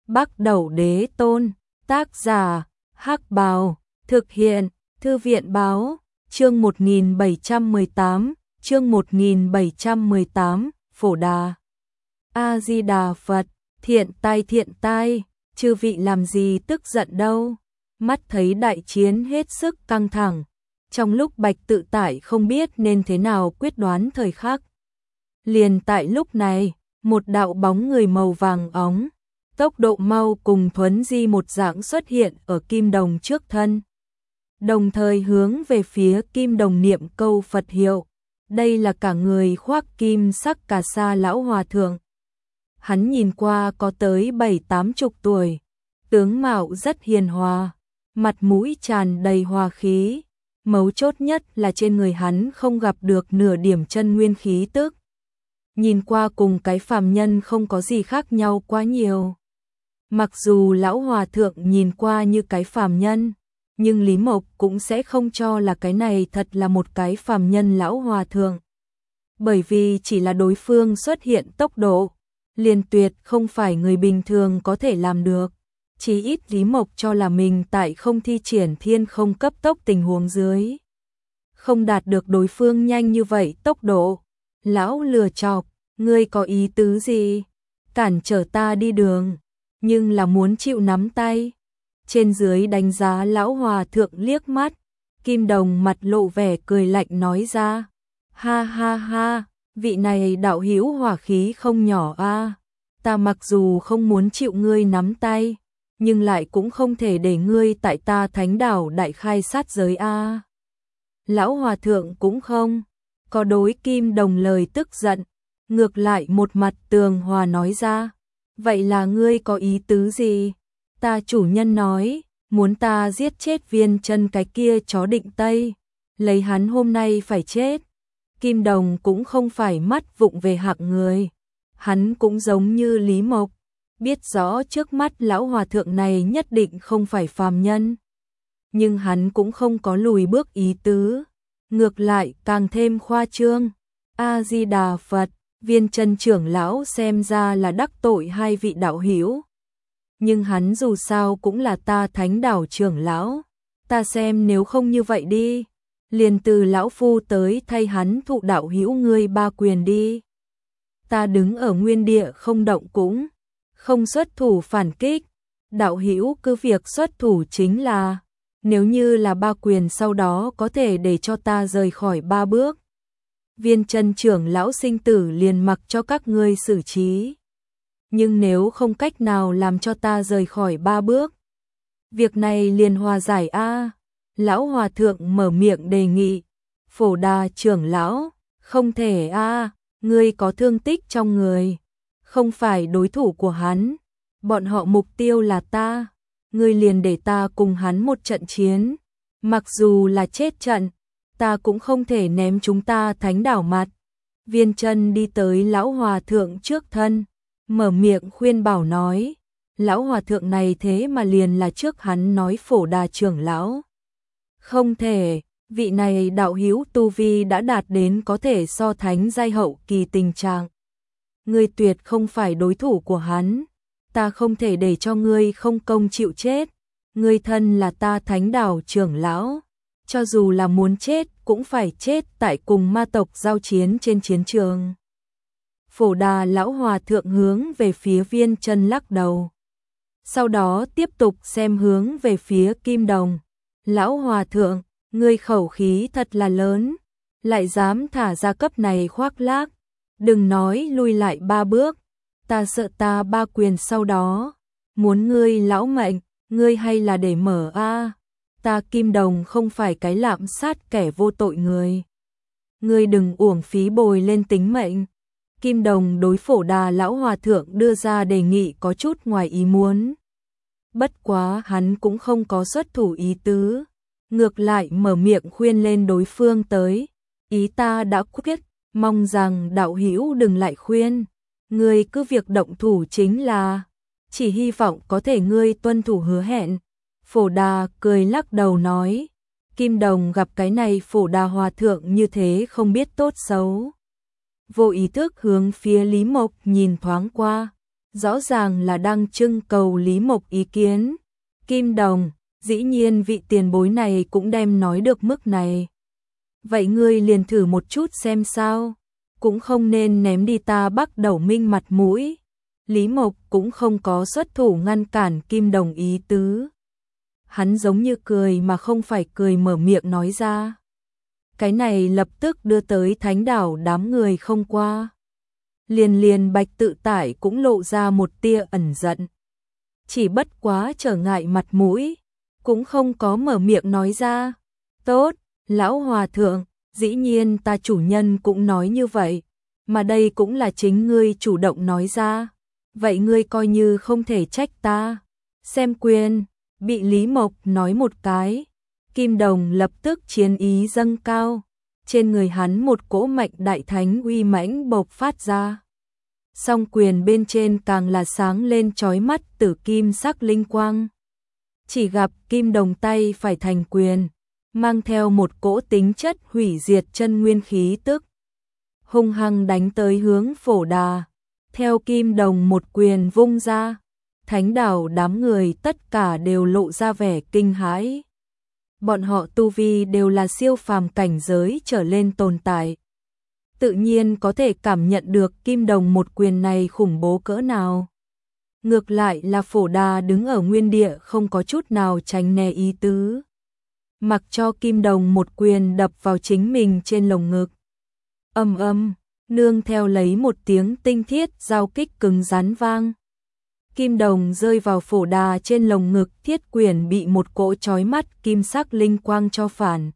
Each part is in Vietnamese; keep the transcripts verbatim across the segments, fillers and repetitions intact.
Bắc Đẩu Đế Tôn, tác giả, Hắc Bào, thực hiện, Thư viện báo, chương một nghìn bảy trăm mười tám, chương một nghìn bảy trăm mười tám, Phổ Đà. A-di-đà Phật, thiện tai thiện tai, chư vị làm gì tức giận đâu. Mắt thấy đại chiến hết sức căng thẳng, trong lúc Bạch Tự Tại không biết nên thế nào quyết đoán thời khắc. Liền tại lúc này, một đạo bóng người màu vàng óng, tốc độ mau cùng thuấn di một dạng xuất hiện ở Kim Đồng trước thân. Đồng thời hướng về phía Kim Đồng niệm câu Phật hiệu. Đây là cả người khoác kim sắc cà sa lão hòa thượng. Hắn nhìn qua có tới bảy tám chục tuổi, tướng mạo rất hiền hòa, mặt mũi tràn đầy hòa khí. Mấu chốt nhất là trên người hắn không gặp được nửa điểm chân nguyên khí tức. Nhìn qua cùng cái phàm nhân không có gì khác nhau quá nhiều. Mặc dù lão hòa thượng nhìn qua như cái phàm nhân, nhưng Lý Mộc cũng sẽ không cho là cái này thật là một cái phàm nhân lão hòa thượng. Bởi vì chỉ là đối phương xuất hiện tốc độ, liền tuyệt không phải người bình thường có thể làm được. Chỉ ít Lý Mộc cho là mình tại không thi triển thiên không cấp tốc tình huống dưới. Không đạt được đối phương nhanh như vậy tốc độ. Lão lừa chọc, ngươi có ý tứ gì? Cản trở ta đi đường, nhưng là muốn chịu nắm tay. Trên dưới đánh giá lão hòa thượng liếc mắt, Kim Đồng mặt lộ vẻ cười lạnh nói ra. Ha ha ha, vị này đạo hữu hỏa khí không nhỏ a. Ta mặc dù không muốn chịu ngươi nắm tay, nhưng lại cũng không thể để ngươi tại ta Thánh Đảo đại khai sát giới a. Lão hòa thượng cũng không có đối Kim Đồng lời tức giận, ngược lại một mặt tường hòa nói ra. Vậy là ngươi có ý tứ gì? Ta chủ nhân nói, muốn ta giết chết Viên Chân cái kia chó Định Tây, lấy hắn hôm nay phải chết. Kim Đồng cũng không phải mắt vụng về hạng người, hắn cũng giống như Lý Mộc, biết rõ trước mắt lão hòa thượng này nhất định không phải phàm nhân. Nhưng hắn cũng không có lùi bước ý tứ, ngược lại càng thêm khoa trương. A-di-đà Phật, Viên Chân trưởng lão xem ra là đắc tội hai vị đạo hữu. Nhưng hắn dù sao cũng là ta Thánh Đảo trưởng lão, ta xem nếu không như vậy đi, liền từ lão phu tới thay hắn thụ đạo hữu ngươi ba quyền đi. Ta đứng ở nguyên địa không động cũng không xuất thủ phản kích, đạo hữu cứ việc xuất thủ chính là, nếu như là ba quyền sau đó có thể để cho ta rời khỏi ba bước. Viên Chân trưởng lão sinh tử liền mặc cho các ngươi xử trí. Nhưng nếu không cách nào làm cho ta rời khỏi ba bước, việc này liền hòa giải a. Lão hòa thượng mở miệng đề nghị. Phổ Đà trưởng lão, không thể a, ngươi có thương tích trong người, không phải đối thủ của hắn, bọn họ mục tiêu là ta, ngươi liền để ta cùng hắn một trận chiến, mặc dù là chết trận, ta cũng không thể ném chúng ta Thánh Đảo mặt. Viên Chân đi tới lão hòa thượng trước thân, mở miệng khuyên bảo nói. Lão hòa thượng này thế mà liền là trước hắn nói Phổ Đà trưởng lão. Không thể, vị này đạo hữu tu vi đã đạt đến có thể so thánh giai hậu kỳ tình trạng. Ngươi tuyệt không phải đối thủ của hắn, ta không thể để cho ngươi không công chịu chết. Ngươi thân là ta Thánh Đảo trưởng lão, cho dù là muốn chết cũng phải chết tại cùng ma tộc giao chiến trên chiến trường. Phổ Đà lão hòa thượng hướng về phía Viên Chân lắc đầu. Sau đó tiếp tục xem hướng về phía Kim Đồng. Lão hòa thượng, ngươi khẩu khí thật là lớn, lại dám thả ra cấp này khoác lác. Đừng nói lui lại ba bước, ta sợ ta ba quyền sau đó. Muốn ngươi lão mệnh, ngươi hay là để mở a. Ta Kim Đồng không phải cái lạm sát kẻ vô tội người. Ngươi đừng uổng phí bồi lên tính mệnh. Kim Đồng đối Phổ Đà lão hòa thượng đưa ra đề nghị có chút ngoài ý muốn. Bất quá hắn cũng không có xuất thủ ý tứ, ngược lại mở miệng khuyên lên đối phương tới. Ý ta đã quyết, mong rằng đạo hữu đừng lại khuyên, ngươi cứ việc động thủ chính là, chỉ hy vọng có thể ngươi tuân thủ hứa hẹn. Phổ Đà cười lắc đầu nói. Kim Đồng gặp cái này Phổ Đà hòa thượng như thế không biết tốt xấu, vô ý thức hướng phía Lý Mộc nhìn thoáng qua, rõ ràng là đang trưng cầu Lý Mộc ý kiến. Kim Đồng, dĩ nhiên vị tiền bối này cũng đem nói được mức này. Vậy ngươi liền thử một chút xem sao, cũng không nên ném đi ta Bắc Đẩu Minh mặt mũi. Lý Mộc cũng không có xuất thủ ngăn cản Kim Đồng ý tứ. Hắn giống như cười mà không phải cười mở miệng nói ra. Cái này lập tức đưa tới Thánh đảo đám người không qua. Liền liền Bạch Tự Tải cũng lộ ra một tia ẩn giận. Chỉ bất quá trở ngại mặt mũi, cũng không có mở miệng nói ra. Tốt, lão hòa thượng, dĩ nhiên ta chủ nhân cũng nói như vậy, mà đây cũng là chính ngươi chủ động nói ra. Vậy ngươi coi như không thể trách ta. Xem quyền, bị Lý Mộc nói một cái, Kim Đồng lập tức chiến ý dâng cao, trên người hắn một cỗ mạnh đại thánh uy mãnh bộc phát ra. Song quyền bên trên càng là sáng lên chói mắt tử kim sắc linh quang. Chỉ gặp Kim Đồng tay phải thành quyền, mang theo một cỗ tính chất hủy diệt chân nguyên khí tức, hung hăng đánh tới hướng Phổ Đà. Theo Kim Đồng một quyền vung ra, Thánh đảo đám người tất cả đều lộ ra vẻ kinh hãi. Bọn họ tu vi đều là siêu phàm cảnh giới trở lên tồn tại, tự nhiên có thể cảm nhận được Kim Đồng một quyền này khủng bố cỡ nào. Ngược lại là Phổ Đà đứng ở nguyên địa không có chút nào tránh né ý tứ, mặc cho Kim Đồng một quyền đập vào chính mình trên lồng ngực. Âm âm, nương theo lấy một tiếng tinh thiết giao kích cứng rắn vang. Kim Đồng rơi vào Phổ Đà trên lồng ngực, thiết quyền bị một cỗ chói mắt kim sắc linh quang cho phản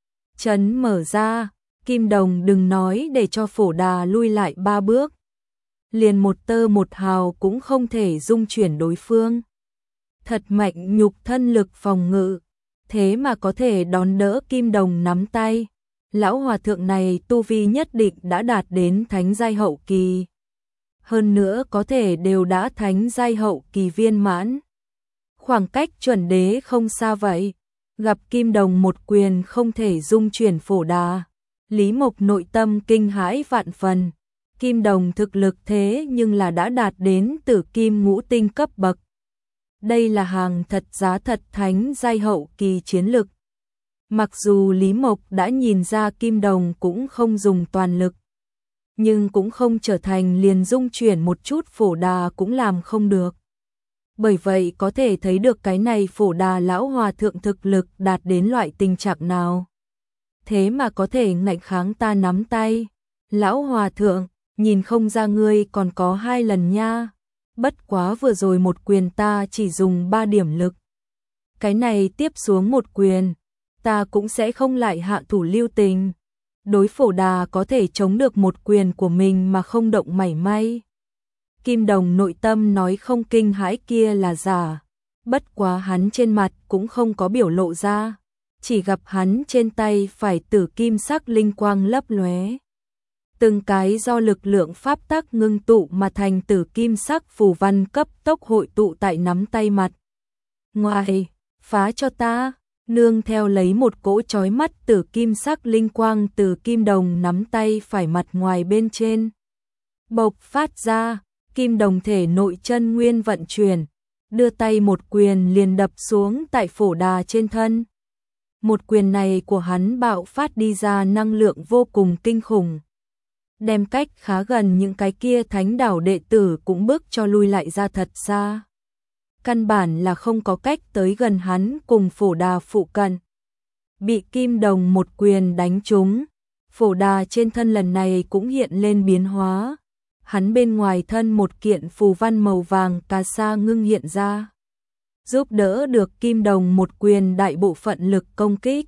chấn mở ra. Kim Đồng đừng nói để cho Phổ Đà lui lại ba bước, liền một tơ một hào cũng không thể dung chuyển đối phương. Thật mạnh nhục thân lực phòng ngự, thế mà có thể đón đỡ Kim Đồng nắm tay. Lão hòa thượng này tu vi nhất định đã đạt đến thánh giai hậu kỳ, hơn nữa có thể đều đã thánh giai hậu kỳ viên mãn. Khoảng cách chuẩn đế không xa vậy. Gặp Kim Đồng một quyền không thể dung chuyển Phổ Đà, Lý Mộc nội tâm kinh hãi vạn phần. Kim Đồng thực lực thế nhưng là đã đạt đến tử kim ngũ tinh cấp bậc. Đây là hàng thật giá thật thánh giai hậu kỳ chiến lực. Mặc dù Lý Mộc đã nhìn ra Kim Đồng cũng không dùng toàn lực, nhưng cũng không trở thành liền dung chuyển một chút Phổ Đà cũng làm không được. Bởi vậy có thể thấy được cái này Phổ Đà lão hòa thượng thực lực đạt đến loại tình trạng nào. Thế mà có thể ngạnh kháng ta nắm tay. Lão hòa thượng, nhìn không ra ngươi còn có hai lần nha. Bất quá vừa rồi một quyền ta chỉ dùng ba điểm lực. Cái này tiếp xuống một quyền, ta cũng sẽ không lại hạ thủ lưu tình. Đối Phổ Đà có thể chống được một quyền của mình mà không động mảy may. Kim Đồng nội tâm nói không kinh hãi kia là giả, bất quá hắn trên mặt cũng không có biểu lộ ra, chỉ gặp hắn trên tay phải tử kim sắc linh quang lấp lóe. Từng cái do lực lượng pháp tắc ngưng tụ mà thành tử kim sắc phù văn cấp tốc hội tụ tại nắm tay mặt. Ngoài, phá cho ta, nương theo lấy một cỗ chói mắt tử kim sắc linh quang từ Kim Đồng nắm tay phải mặt ngoài bên trên bộc phát ra. Kim Đồng thể nội chân nguyên vận chuyển, đưa tay một quyền liền đập xuống tại Phổ Đà trên thân. Một quyền này của hắn bạo phát đi ra năng lượng vô cùng kinh khủng, đem cách khá gần những cái kia thánh đảo đệ tử cũng bước cho lui lại ra thật xa. Căn bản là không có cách tới gần hắn cùng Phổ Đà phụ cận. Bị Kim Đồng một quyền đánh trúng, Phổ Đà trên thân lần này cũng hiện lên biến hóa. Hắn bên ngoài thân một kiện phù văn màu vàng cà sa ngưng hiện ra, giúp đỡ được Kim Đồng một quyền đại bộ phận lực công kích.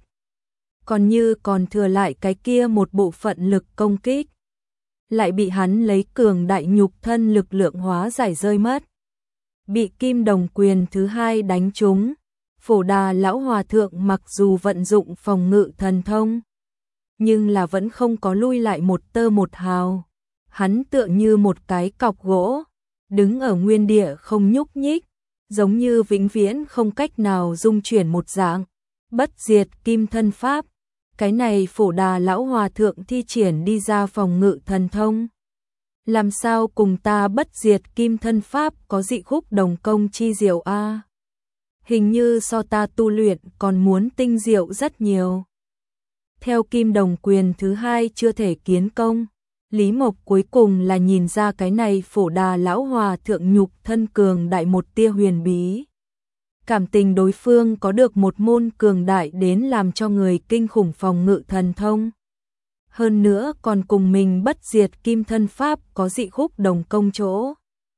Còn như còn thừa lại cái kia một bộ phận lực công kích, lại bị hắn lấy cường đại nhục thân lực lượng hóa giải rơi mất. Bị Kim Đồng quyền thứ hai đánh trúng, Phổ Đà lão hòa thượng mặc dù vận dụng phòng ngự thần thông, nhưng là vẫn không có lui lại một tơ một hào. Hắn tựa như một cái cọc gỗ, đứng ở nguyên địa không nhúc nhích, giống như vĩnh viễn không cách nào dung chuyển một dạng. Bất diệt kim thân pháp, cái này Phổ Đà lão hòa thượng thi triển đi ra phòng ngự thần thông, Làm sao cùng ta bất diệt kim thân pháp có dị khúc đồng công chi diệu a? Hình như so ta tu luyện còn muốn tinh diệu rất nhiều. Theo kim đồng quyền thứ hai chưa thể kiến công, Lý Mộc cuối cùng là nhìn ra cái này Phổ Đà lão hòa thượng nhục thân cường đại một tia huyền bí. Cảm tình đối phương có được một môn cường đại đến làm cho người kinh khủng phòng ngự thần thông. Hơn nữa còn cùng mình bất diệt kim thân pháp có dị khúc đồng công chỗ.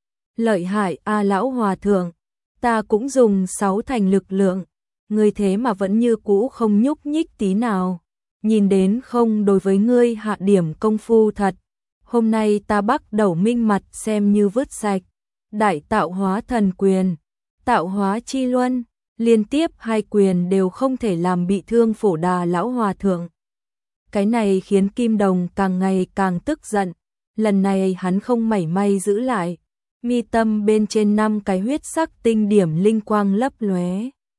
Lợi hại a lão hòa thượng, ta cũng dùng sáu thành lực lượng, ngươi thế mà vẫn như cũ không nhúc nhích tí nào. Nhìn đến không, đối với ngươi hạ điểm công phu thật. Hôm nay ta bắt đầu minh mặt xem như vứt sạch. Đại tạo hóa thần quyền, tạo hóa chi luân, liên tiếp hai quyền đều không thể làm bị thương Phổ Đà lão hòa thượng. Cái này khiến Kim Đồng càng ngày càng tức giận, lần này hắn không mảy may giữ lại, mi tâm bên trên năm cái huyết sắc tinh điểm linh quang lấp lóe.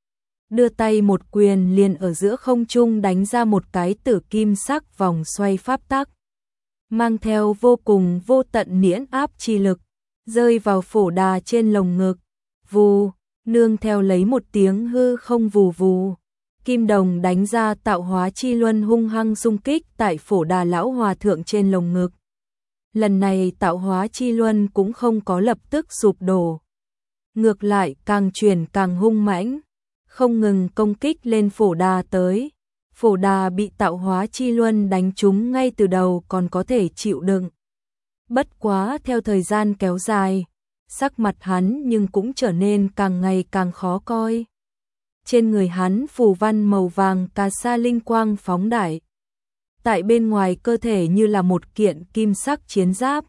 Đưa tay một quyền liền ở giữa không trung đánh ra một cái tử kim sắc vòng xoay pháp tắc, mang theo vô cùng vô tận niễn áp chi lực, rơi vào Phổ Đà trên lồng ngực. Vù, nương theo lấy một tiếng hư không vù vù, Kim Đồng đánh ra tạo hóa chi luân hung hăng xung kích tại Phổ Đà lão hòa thượng trên lồng ngực. Lần này tạo hóa chi luân cũng không có lập tức sụp đổ, ngược lại càng chuyển càng hung mãnh, không ngừng công kích lên Phổ Đà tới. Phổ Đà bị tạo hóa chi luân đánh trúng ngay từ đầu còn có thể chịu đựng. Bất quá theo thời gian kéo dài, sắc mặt hắn nhưng cũng trở nên càng ngày càng khó coi. Trên người hắn phù văn màu vàng cà sa linh quang phóng đại. Tại bên ngoài cơ thể như là một kiện kim sắc chiến giáp,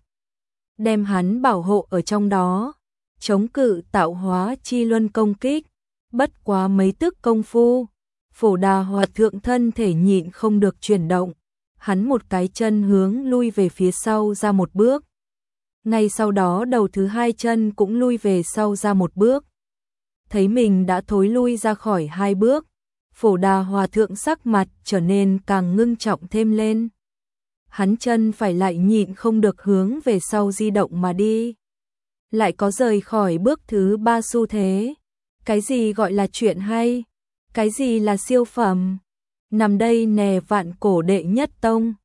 đem hắn bảo hộ ở trong đó, chống cự tạo hóa chi luân công kích. Bất quá mấy tức công phu, Phổ Đà hòa thượng thân thể nhịn không được chuyển động, hắn một cái chân hướng lui về phía sau ra một bước. Ngay sau đó đầu thứ hai chân cũng lui về sau ra một bước. Thấy mình đã thối lui ra khỏi hai bước, Phổ Đà hòa thượng sắc mặt trở nên càng ngưng trọng thêm lên. Hắn chân phải lại nhịn không được hướng về sau di động mà đi. Lại có rời khỏi bước thứ ba xu thế. Cái gì gọi là chuyện hay? Cái gì là siêu phẩm? Nằm đây nè vạn cổ đệ nhất tông.